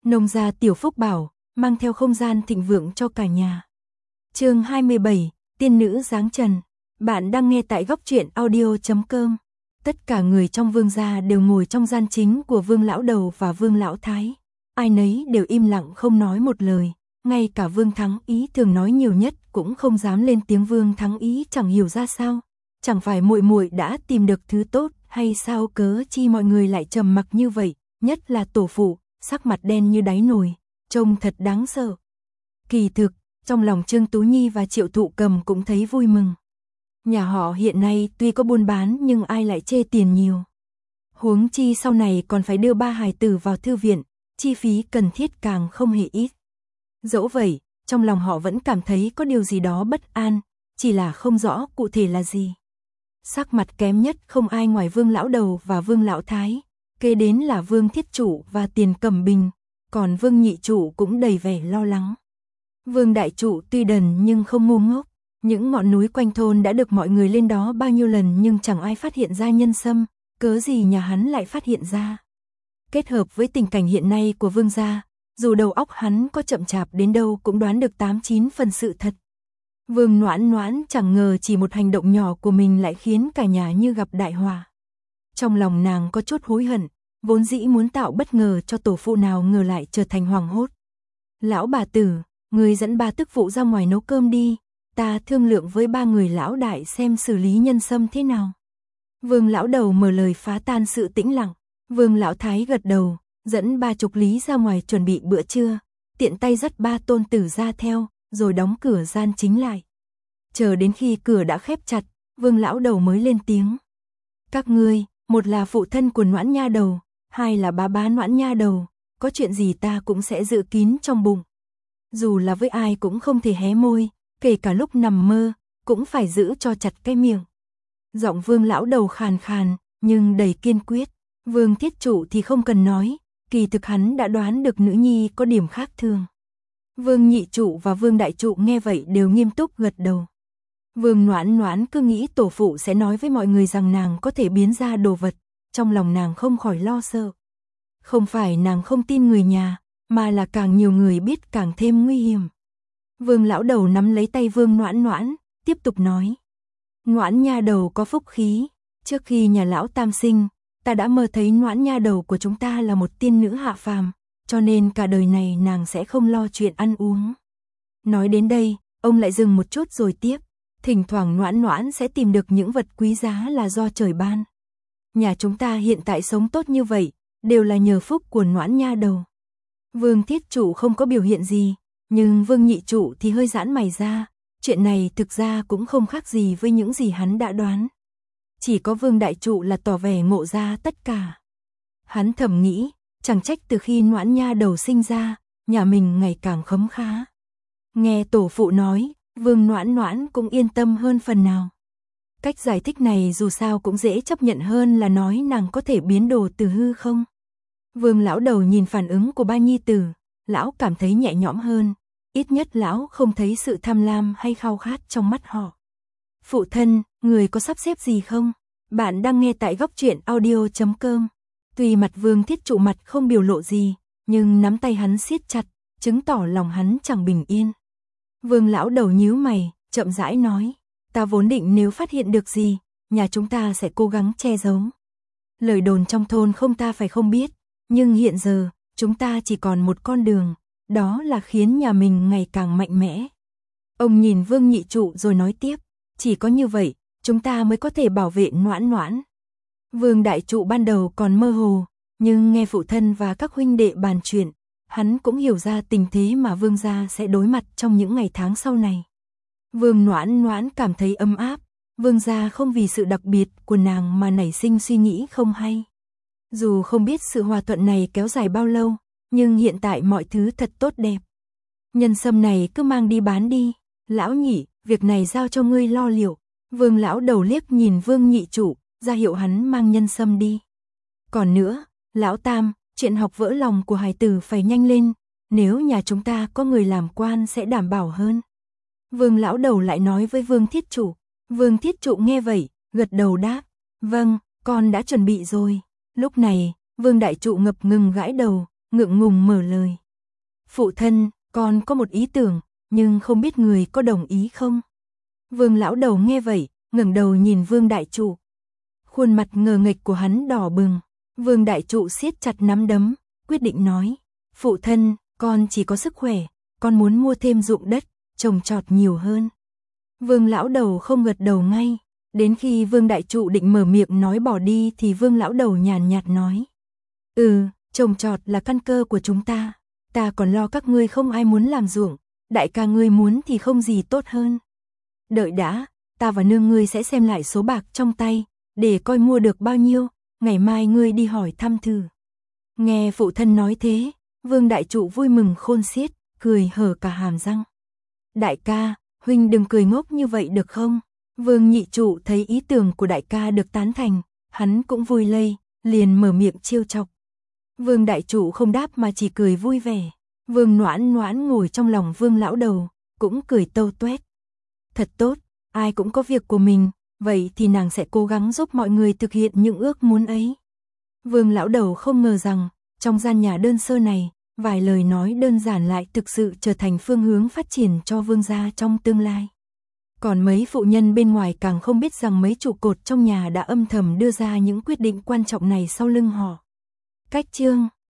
Nông gia tiểu phúc bảo, mang theo không gian thịnh vượng cho cả nhà. Chương 27, tiên nữ giáng trần. Bạn đang nghe tại góc truyện audio.com. Tất cả người trong Vương gia đều ngồi trong gian chính của Vương lão đầu và Vương lão thái. Ai nấy đều im lặng không nói một lời, ngay cả Vương Thắng Ý thường nói nhiều nhất cũng không dám lên tiếng. Vương Thắng Ý chẳng hiểu ra sao, chẳng phải muội muội đã tìm được thứ tốt hay sao cớ chi mọi người lại trầm mặc như vậy, nhất là tổ phụ, sắc mặt đen như đáy nồi, trông thật đáng sợ. Kỳ thực, trong lòng Trương Tú Nhi và Triệu Thụ Cầm cũng thấy vui mừng. Nhà họ hiện nay tuy có buôn bán nhưng ai lại chê tiền nhiều. Huống chi sau này còn phải đưa 3 hài tử vào thư viện, chi phí cần thiết càng không hề ít. Dẫu vậy, trong lòng họ vẫn cảm thấy có điều gì đó bất an, chỉ là không rõ cụ thể là gì. Sắc mặt kém nhất không ai ngoài Vương lão đầu và Vương lão thái, kế đến là Vương Thiết Trụ và Tiền Cẩm Bình, còn Vương Nhị Trụ cũng đầy vẻ lo lắng. Vương Đại Trụ tuy đần nhưng không ngu ngốc, những ngọn núi quanh thôn đã được mọi người lên đó bao nhiêu lần nhưng chẳng ai phát hiện ra nhân sâm, cớ gì nhà hắn lại phát hiện ra. Kết hợp với tình cảnh hiện nay của Vương gia, dù đầu óc hắn có chậm chạp đến đâu cũng đoán được 8-9 phần sự thật. Vương Noãn Noãn chẳng ngờ chỉ một hành động nhỏ của mình lại khiến cả nhà như gặp đại họa. Trong lòng nàng có chút hối hận, vốn dĩ muốn tạo bất ngờ cho tổ phụ nào ngờ lại trở thành hoảng hốt. Lão bà tử, người dẫn 3 tức phụ ra ngoài nấu cơm đi, ta thương lượng với 3 người lão đại xem xử lý nhân sâm thế nào. Vương lão đầu mở lời phá tan sự tĩnh lặng. Vương lão thái gật đầu, dẫn 30 lý ra ngoài chuẩn bị bữa trưa, tiện tay dắt 3 tôn tử ra theo, rồi đóng cửa gian chính lại. Chờ đến khi cửa đã khép chặt, Vương lão đầu mới lên tiếng. Các ngươi, một là phụ thân của Noãn nha đầu, hai là bá Noãn nha đầu, có chuyện gì ta cũng sẽ giữ kín trong bụng. Dù là với ai cũng không thể hé môi, kể cả lúc nằm mơ, cũng phải giữ cho chặt cái miệng. Giọng Vương lão đầu khàn khàn, nhưng đầy kiên quyết. Vương Thiết Trụ thì không cần nói, kỳ thực hắn đã đoán được nữ nhi có điểm khác thường. Vương Nhị Trụ và Vương Đại Trụ nghe vậy đều nghiêm túc gật đầu. Vương Noãn Noãn cứ nghĩ tổ phụ sẽ nói với mọi người rằng nàng có thể biến ra đồ vật, trong lòng nàng không khỏi lo sợ. Không phải nàng không tin người nhà, mà là càng nhiều người biết càng thêm nguy hiểm. Vương lão đầu nắm lấy tay Vương Noãn Noãn, tiếp tục nói. Noãn nha đầu có phúc khí, trước khi nhà lão tam sinh, ta đã mơ thấy Noãn nha đầu của chúng ta là một tiên nữ hạ phàm, cho nên cả đời này nàng sẽ không lo chuyện ăn uống. Nói đến đây, ông lại dừng một chút rồi tiếp, thỉnh thoảng Noãn Noãn sẽ tìm được những vật quý giá là do trời ban. Nhà chúng ta hiện tại sống tốt như vậy, đều là nhờ phúc của Noãn nha đầu. Vương Thiết Trụ không có biểu hiện gì, nhưng Vương Nhị Trụ thì hơi giãn mày ra, chuyện này thực ra cũng không khác gì với những gì hắn đã đoán. Chỉ có Vương Đại Trụ là tỏ vẻ ngộ ra tất cả. Hắn thầm nghĩ, chẳng trách từ khi Noãn nha đầu sinh ra, nhà mình ngày càng khấm khá. Nghe tổ phụ nói, Vương Noãn Noãn cũng yên tâm hơn phần nào. Cách giải thích này dù sao cũng dễ chấp nhận hơn là nói nàng có thể biến đồ từ hư không. Vương lão đầu nhìn phản ứng của 3 nhi tử, lão cảm thấy nhẹ nhõm hơn, ít nhất lão không thấy sự tham lam hay khao khát trong mắt họ. Phụ thân, người có sắp xếp gì không? Bạn đang nghe tại góc truyện audio.com. Tuy mặt Vương Thiết Trụ mặt không biểu lộ gì, nhưng nắm tay hắn siết chặt, chứng tỏ lòng hắn chẳng bình yên. Vương lão đầu nhíu mày, chậm rãi nói, ta vốn định nếu phát hiện được gì, nhà chúng ta sẽ cố gắng che giấu. Lời đồn trong thôn không ta phải không biết, nhưng hiện giờ, chúng ta chỉ còn một con đường, đó là khiến nhà mình ngày càng mạnh mẽ. Ông nhìn Vương Nhị Trụ rồi nói tiếp, chỉ có như vậy, chúng ta mới có thể bảo vệ Noãn Noãn. Vương Đại Trụ ban đầu còn mơ hồ, nhưng nghe phụ thân và các huynh đệ bàn chuyện, hắn cũng hiểu ra tình thế mà Vương gia sẽ đối mặt trong những ngày tháng sau này. Vương Noãn Noãn cảm thấy ấm áp, Vương gia không vì sự đặc biệt của nàng mà nảy sinh suy nghĩ không hay. Dù không biết sự hòa thuận này kéo dài bao lâu, nhưng hiện tại mọi thứ thật tốt đẹp. Nhân sâm này cứ mang đi bán đi, lão Nhị, việc này giao cho ngươi lo liệu. Vương lão đầu liếc nhìn Vương Nhị Trụ, ra hiệu hắn mang nhân sâm đi. Còn nữa, lão Tam, chuyện học vỡ lòng của hài tử phải nhanh lên, nếu nhà chúng ta có người làm quan sẽ đảm bảo hơn. Vương lão đầu lại nói với Vương Thiết Trụ. Vương Thiết Trụ nghe vậy, gật đầu đáp, vâng, con đã chuẩn bị rồi. Lúc này, Vương Đại Trụ ngập ngừng gãi đầu, ngượng ngùng mở lời. Phụ thân, con có một ý tưởng, nhưng không biết người có đồng ý không? Vương lão đầu nghe vậy, ngẩng đầu nhìn Vương đại trụ. Khuôn mặt ngờ nghệch của hắn đỏ bừng. Vương đại trụ siết chặt nắm đấm, quyết định nói. Phụ thân, con chỉ có sức khỏe, con muốn mua thêm ruộng đất, trồng trọt nhiều hơn. Vương lão đầu không gật đầu ngay. Đến khi Vương đại trụ định mở miệng nói bỏ đi thì Vương lão đầu nhàn nhạt nói. Trồng trọt là căn cơ của chúng ta. Ta còn lo các ngươi không ai muốn làm ruộng. Đại ca ngươi muốn thì không gì tốt hơn. Đợi đã, ta và nương ngươi sẽ xem lại số bạc trong tay, để coi mua được bao nhiêu, ngày mai ngươi đi hỏi thăm thử. Nghe phụ thân nói thế, Vương đại trụ vui mừng khôn xiết, cười hở cả hàm răng. Đại ca, huynh đừng cười ngốc như vậy được không? Vương nhị trụ thấy ý tưởng của đại ca được tán thành, hắn cũng vui lây, liền mở miệng trêu chọc. Vương đại trụ không đáp mà chỉ cười vui vẻ. Vương Noãn Noãn ngồi trong lòng Vương lão đầu, cũng cười tâu tuét. Thật tốt, ai cũng có việc của mình, vậy thì nàng sẽ cố gắng giúp mọi người thực hiện những ước muốn ấy. Vương lão đầu không ngờ rằng, trong gian nhà đơn sơ này, vài lời nói đơn giản lại thực sự trở thành phương hướng phát triển cho Vương gia trong tương lai. Còn mấy phụ nhân bên ngoài càng không biết rằng mấy trụ cột trong nhà đã âm thầm đưa ra những quyết định quan trọng này sau lưng họ. Cách chương